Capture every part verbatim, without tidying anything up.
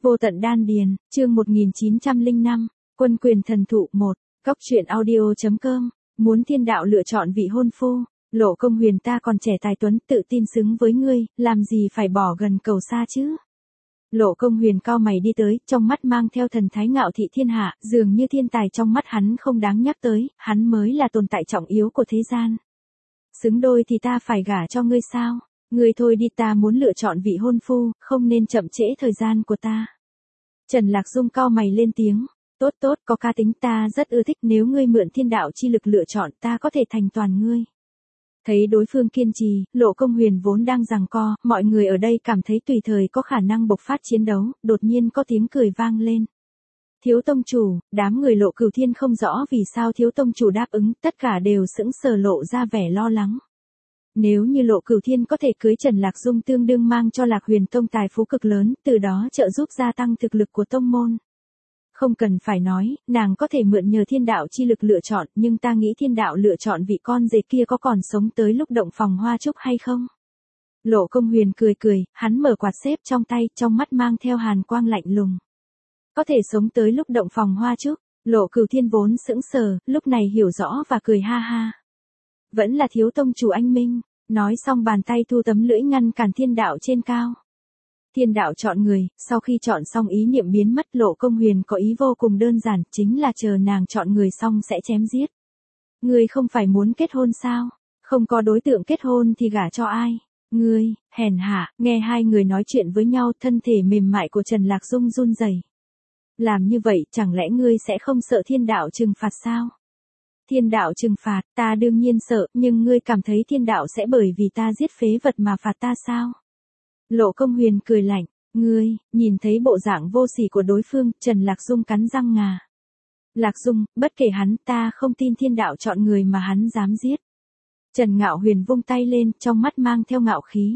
Vô tận đan điền, chương một nghìn chín trăm lẻ năm, Quân quyền thần thụ một, Cóc truyện audio.com, muốn thiên đạo lựa chọn vị hôn phu, Lộ Công Huyền ta còn trẻ tài tuấn tự tin xứng với ngươi, làm gì phải bỏ gần cầu xa chứ. Lộ Công Huyền cao mày đi tới, trong mắt mang theo thần thái ngạo thị thiên hạ, dường như thiên tài trong mắt hắn không đáng nhắc tới, hắn mới là tồn tại trọng yếu của thế gian. Xứng đôi thì ta phải gả cho ngươi sao? Ngươi thôi đi, ta muốn lựa chọn vị hôn phu, không nên chậm trễ thời gian của ta. Trần Lạc Dung cao mày lên tiếng, tốt tốt, có cá tính, ta rất ưa thích, nếu ngươi mượn thiên đạo chi lực lựa chọn ta có thể thành toàn ngươi. Thấy đối phương kiên trì, Lộ Công Huyền vốn đang giằng co, mọi người ở đây cảm thấy tùy thời có khả năng bộc phát chiến đấu, đột nhiên có tiếng cười vang lên. Thiếu tông chủ, đám người Lộ Cửu Thiên không rõ vì sao thiếu tông chủ đáp ứng, tất cả đều sững sờ lộ ra vẻ lo lắng. Nếu như Lộ Cửu Thiên có thể cưới Trần Lạc Dung tương đương mang cho Lạc Huyền Tông tài phú cực lớn, từ đó trợ giúp gia tăng thực lực của tông môn. Không cần phải nói, nàng có thể mượn nhờ thiên đạo chi lực lựa chọn, nhưng ta nghĩ thiên đạo lựa chọn vị con rể kia có còn sống tới lúc động phòng hoa trúc hay không? Lộ Công Huyền cười cười, hắn mở quạt xếp trong tay, trong mắt mang theo hàn quang lạnh lùng. Có thể sống tới lúc động phòng hoa trúc, Lộ Cửu Thiên vốn sững sờ, lúc này hiểu rõ và cười ha ha. Vẫn là thiếu tông chủ anh minh, nói xong bàn tay thu tấm lưỡi ngăn cản thiên đạo trên cao. Thiên đạo chọn người, sau khi chọn xong ý niệm biến mất, Lộ Công Huyền có ý vô cùng đơn giản, chính là chờ nàng chọn người xong sẽ chém giết. Ngươi không phải muốn kết hôn sao? Không có đối tượng kết hôn thì gả cho ai? Ngươi, hèn hạ, nghe hai người nói chuyện với nhau, thân thể mềm mại của Trần Lạc Dung run rẩy. Làm như vậy, chẳng lẽ ngươi sẽ không sợ thiên đạo trừng phạt sao? Thiên đạo trừng phạt, ta đương nhiên sợ, nhưng ngươi cảm thấy thiên đạo sẽ bởi vì ta giết phế vật mà phạt ta sao? Lộ Công Huyền cười lạnh, ngươi, nhìn thấy bộ dạng vô sỉ của đối phương, Trần Lạc Dung cắn răng ngà. Lạc Dung, bất kể hắn, ta không tin thiên đạo chọn người mà hắn dám giết. Trần Ngạo Huyền vung tay lên, trong mắt mang theo ngạo khí.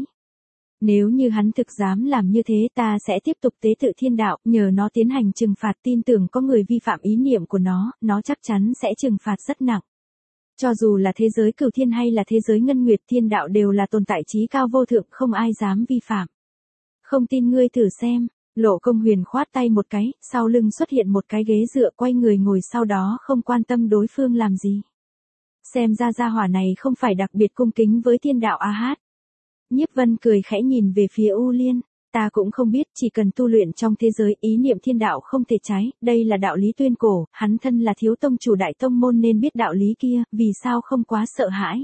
Nếu như hắn thực dám làm như thế, ta sẽ tiếp tục tế tự thiên đạo, nhờ nó tiến hành trừng phạt, tin tưởng có người vi phạm ý niệm của nó, nó chắc chắn sẽ trừng phạt rất nặng. Cho dù là thế giới Cửu Thiên hay là thế giới Ngân Nguyệt, thiên đạo đều là tồn tại trí cao vô thượng, không ai dám vi phạm. Không tin ngươi thử xem. Lộ Công Huyền khoát tay một cái, sau lưng xuất hiện một cái ghế dựa, quay người ngồi, sau đó không quan tâm đối phương làm gì. Xem ra gia hỏa này không phải đặc biệt cung kính với thiên đạo a hát. Nhiếp Vân cười khẽ nhìn về phía U Liên, ta cũng không biết, chỉ cần tu luyện trong thế giới, ý niệm thiên đạo không thể trái, đây là đạo lý tuyên cổ, hắn thân là thiếu tông chủ đại tông môn nên biết đạo lý kia, vì sao không quá sợ hãi.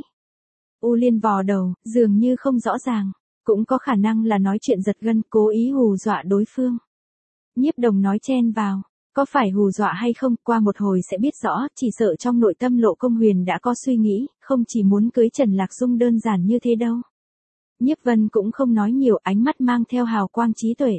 U Liên vò đầu, dường như không rõ ràng, cũng có khả năng là nói chuyện giật gân, cố ý hù dọa đối phương. Nhiếp Đồng nói chen vào, có phải hù dọa hay không, qua một hồi sẽ biết rõ, chỉ sợ trong nội tâm Lộ Công Huyền đã có suy nghĩ, không chỉ muốn cưới Trần Lạc Dung đơn giản như thế đâu. Nhiếp Vân cũng không nói nhiều, ánh mắt mang theo hào quang trí tuệ.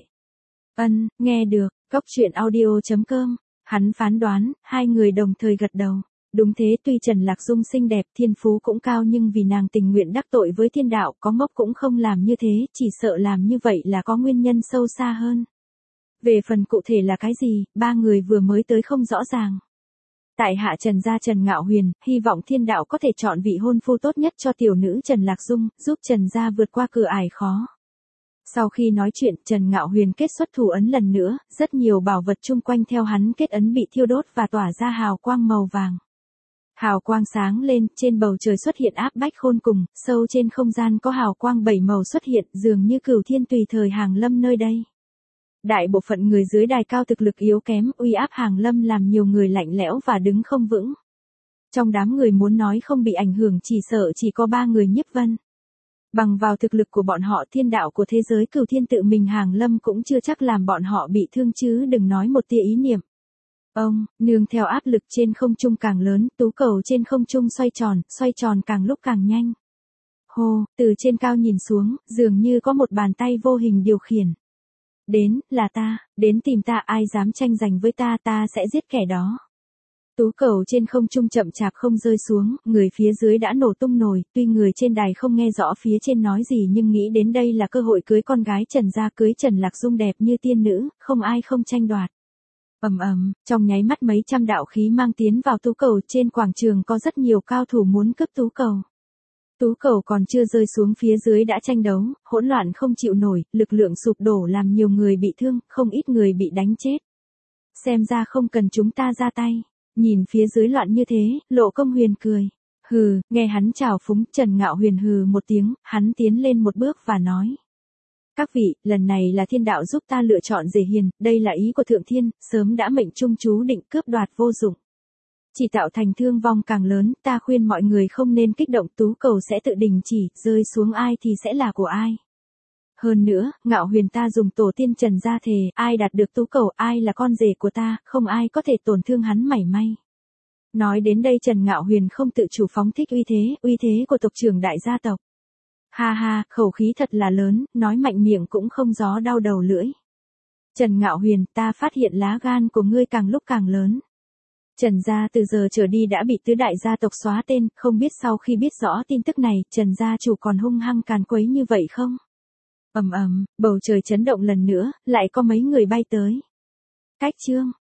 Ân, nghe được, Cóc truyện audio.com, hắn phán đoán, hai người đồng thời gật đầu. Đúng thế, tuy Trần Lạc Dung xinh đẹp, thiên phú cũng cao, nhưng vì nàng tình nguyện đắc tội với thiên đạo, có ngốc cũng không làm như thế, chỉ sợ làm như vậy là có nguyên nhân sâu xa hơn. Về phần cụ thể là cái gì, ba người vừa mới tới không rõ ràng. Tại hạ Trần gia Trần Ngạo Huyền, hy vọng thiên đạo có thể chọn vị hôn phu tốt nhất cho tiểu nữ Trần Lạc Dung, giúp Trần gia vượt qua cửa ải khó. Sau khi nói chuyện, Trần Ngạo Huyền kết xuất thủ ấn lần nữa, rất nhiều bảo vật chung quanh theo hắn kết ấn bị thiêu đốt và tỏa ra hào quang màu vàng. Hào quang sáng lên, trên bầu trời xuất hiện áp bách khôn cùng, sâu trên không gian có hào quang bảy màu xuất hiện, dường như Cửu Thiên tùy thời hàng lâm nơi đây. Đại bộ phận người dưới đài cao thực lực yếu kém, uy áp hàng lâm làm nhiều người lạnh lẽo và đứng không vững. Trong đám người muốn nói không bị ảnh hưởng chỉ sợ chỉ có ba người Nhiếp Vân. Bằng vào thực lực của bọn họ, thiên đạo của thế giới Cửu Thiên tự mình hàng lâm cũng chưa chắc làm bọn họ bị thương chứ đừng nói một tia ý niệm. Ông, nương theo áp lực trên không trung càng lớn, tú cầu trên không trung xoay tròn, xoay tròn càng lúc càng nhanh. Hô, từ trên cao nhìn xuống, dường như có một bàn tay vô hình điều khiển. Đến, là ta, đến tìm ta, ai dám tranh giành với ta, ta sẽ giết kẻ đó. Tú cầu trên không trung chậm chạp không rơi xuống, người phía dưới đã nổ tung nổi, tuy người trên đài không nghe rõ phía trên nói gì nhưng nghĩ đến đây là cơ hội cưới con gái Trần gia, cưới Trần Lạc Dung đẹp như tiên nữ, không ai không tranh đoạt. Ầm ầm, trong nháy mắt mấy trăm đạo khí mang tiến vào tú cầu, trên quảng trường có rất nhiều cao thủ muốn cướp tú cầu. Tú cầu còn chưa rơi xuống phía dưới đã tranh đấu, hỗn loạn không chịu nổi, lực lượng sụp đổ làm nhiều người bị thương, không ít người bị đánh chết. Xem ra không cần chúng ta ra tay. Nhìn phía dưới loạn như thế, Lộ Công Huyền cười. Hừ, nghe hắn chào phúng, Trần Ngạo Huyền hừ một tiếng, hắn tiến lên một bước và nói. Các vị, lần này là thiên đạo giúp ta lựa chọn Dề Hiền, đây là ý của Thượng Thiên, sớm đã mệnh trung chú định cướp đoạt vô dụng. Chỉ tạo thành thương vong càng lớn, ta khuyên mọi người không nên kích động, tú cầu sẽ tự đình chỉ, rơi xuống ai thì sẽ là của ai. Hơn nữa, Ngạo Huyền ta dùng tổ tiên Trần gia thề, ai đạt được tú cầu, ai là con rể của ta, không ai có thể tổn thương hắn mảy may. Nói đến đây Trần Ngạo Huyền không tự chủ phóng thích uy thế, uy thế của tộc trưởng đại gia tộc. Ha ha, khẩu khí thật là lớn, nói mạnh miệng cũng không gió đau đầu lưỡi. Trần Ngạo Huyền, ta phát hiện lá gan của ngươi càng lúc càng lớn. Trần gia từ giờ trở đi đã bị tứ đại gia tộc xóa tên, không biết sau khi biết rõ tin tức này, Trần gia chủ còn hung hăng càn quấy như vậy không? Ầm ầm, bầu trời chấn động lần nữa, lại có mấy người bay tới. Cách chương